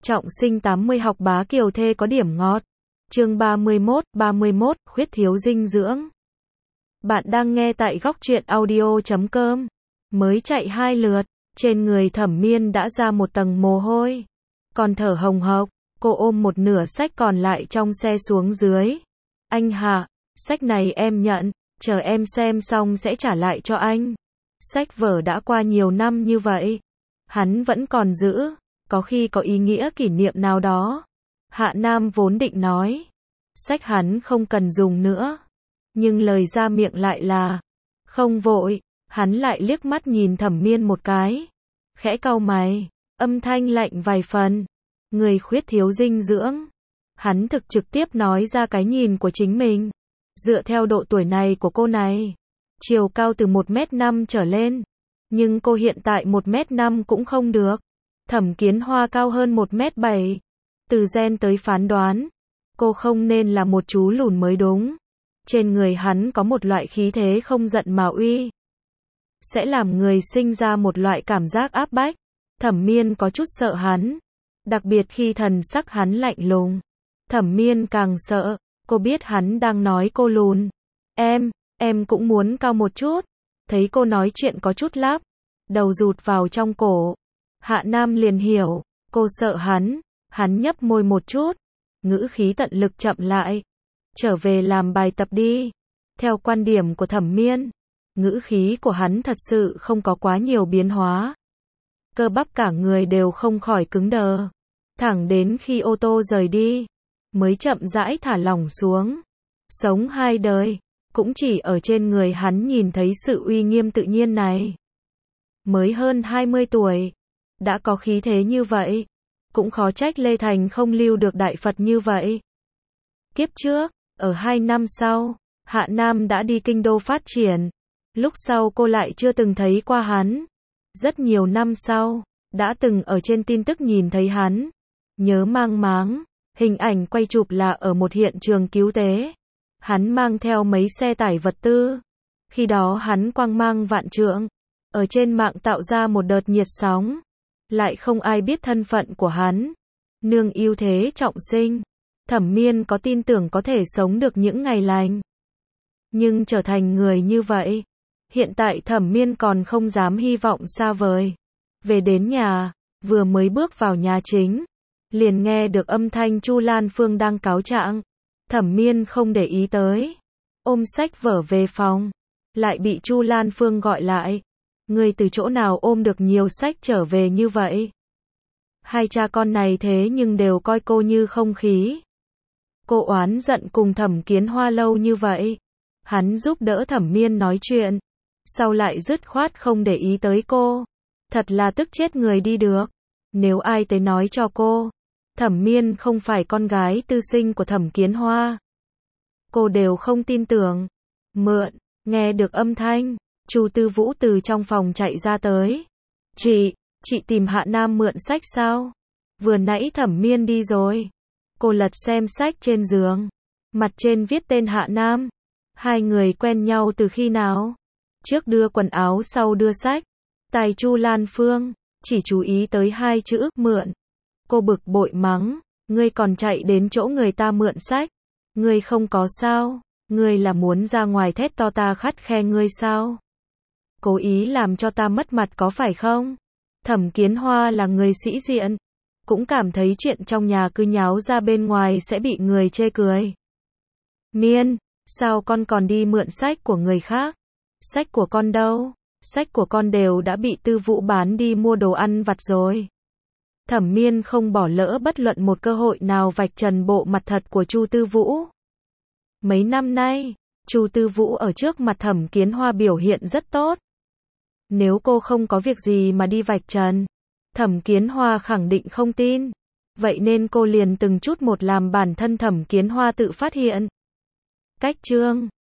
Trọng sinh 80 học bá kiều thê có điểm ngọt. Chương 31, khuyết thiếu dinh dưỡng. Bạn đang nghe tại góc truyện audio.com. Mới chạy 2 lượt, trên người Thẩm Miên đã ra một tầng mồ hôi. Còn thở hồng hộc, cô ôm một nửa sách còn lại trong xe xuống dưới. Anh Hạ, sách này em nhận, chờ em xem xong sẽ trả lại cho anh. Sách vở đã qua nhiều năm như vậy, hắn vẫn còn giữ, có khi có ý nghĩa kỷ niệm nào đó. Hạ Nam vốn định nói, sách hắn không cần dùng nữa, nhưng lời ra miệng lại là, không vội. Hắn lại liếc mắt nhìn Thẩm Miên một cái, khẽ cau mày, âm thanh lạnh vài phần, người khuyết thiếu dinh dưỡng. Hắn thực trực tiếp nói ra cái nhìn của chính mình. Dựa theo độ tuổi này của cô này, chiều cao từ 1m5 trở lên, nhưng cô hiện tại 1m5 cũng không được. Thẩm Kiến Hoa cao hơn 1m7. Từ gen tới phán đoán, cô không nên là một chú lùn mới đúng. Trên người hắn có một loại khí thế không giận mà uy, sẽ làm người sinh ra một loại cảm giác áp bách. Thẩm Miên có chút sợ hắn, đặc biệt khi thần sắc hắn lạnh lùng. Thẩm Miên càng sợ, cô biết hắn đang nói cô lùn. Em cũng muốn cao một chút. Thấy cô nói chuyện có chút lắp, đầu rụt vào trong cổ. Hạ Nam liền hiểu, cô sợ hắn nhấp môi một chút, ngữ khí tận lực chậm lại. Trở về làm bài tập đi. Theo quan điểm của Thẩm Miên, ngữ khí của hắn thật sự không có quá nhiều biến hóa. Cơ bắp cả người đều không khỏi cứng đờ. Thẳng đến khi ô tô rời đi, mới chậm rãi thả lỏng xuống. Sống hai đời, cũng chỉ ở trên người hắn nhìn thấy sự uy nghiêm tự nhiên này. Mới hơn 20 tuổi, đã có khí thế như vậy, cũng khó trách Lê Thành không lưu được đại Phật như vậy. Kiếp trước, ở 2 năm sau, Hạ Nam đã đi kinh đô phát triển. Lúc sau cô lại chưa từng thấy qua hắn. Rất nhiều năm sau, đã từng ở trên tin tức nhìn thấy hắn. Nhớ mang máng, hình ảnh quay chụp là ở một hiện trường cứu tế. Hắn mang theo mấy xe tải vật tư. Khi đó hắn quang mang vạn trượng, ở trên mạng tạo ra một đợt nhiệt sóng. Lại không ai biết thân phận của hắn. Nương ưu thế trọng sinh, Thẩm Miên có tin tưởng có thể sống được những ngày lành. Nhưng trở thành người như vậy, hiện tại Thẩm Miên còn không dám hy vọng xa vời. Về đến nhà, vừa mới bước vào nhà chính, liền nghe được âm thanh Chu Lan Phương đang cáo trạng. Thẩm Miên không để ý tới, ôm sách vở về phòng, lại bị Chu Lan Phương gọi lại. Người từ chỗ nào ôm được nhiều sách trở về như vậy? Hai cha con này thế nhưng đều coi cô như không khí. Cô oán giận cùng Thẩm Kiến Hoa lâu như vậy, hắn giúp đỡ Thẩm Miên nói chuyện, sau lại dứt khoát không để ý tới cô. Thật là tức chết người đi được. Nếu ai tới nói cho cô, Thẩm Miên không phải con gái tư sinh của Thẩm Kiến Hoa, cô đều không tin tưởng. Mượn, nghe được âm thanh, Chu Tư Vũ từ trong phòng chạy ra tới. Chị tìm Hạ Nam mượn sách sao? Vừa nãy Thẩm Miên đi rồi. Cô lật xem sách trên giường, mặt trên viết tên Hạ Nam. Hai người quen nhau từ khi nào? Trước đưa quần áo sau đưa sách. Tai Chu Lan Phương chỉ chú ý tới hai chữ mượn. Cô bực bội mắng, ngươi còn chạy đến chỗ người ta mượn sách. Ngươi không có sao? Ngươi là muốn ra ngoài thét to ta khắt khe ngươi sao? Cố ý làm cho ta mất mặt có phải không? Thẩm Kiến Hoa là người sĩ diện, cũng cảm thấy chuyện trong nhà cứ nháo ra bên ngoài sẽ bị người chê cười. Miên, sao con còn đi mượn sách của người khác? Sách của con đâu? Sách của con đều đã bị Tư Vũ bán đi mua đồ ăn vặt rồi. Thẩm Miên không bỏ lỡ bất luận một cơ hội nào vạch trần bộ mặt thật của Chu Tư Vũ. Mấy năm nay, Chu Tư Vũ ở trước mặt Thẩm Kiến Hoa biểu hiện rất tốt. Nếu cô không có việc gì mà đi vạch trần, Thẩm Kiến Hoa khẳng định không tin. Vậy nên cô liền từng chút một làm bản thân Thẩm Kiến Hoa tự phát hiện. Cách chương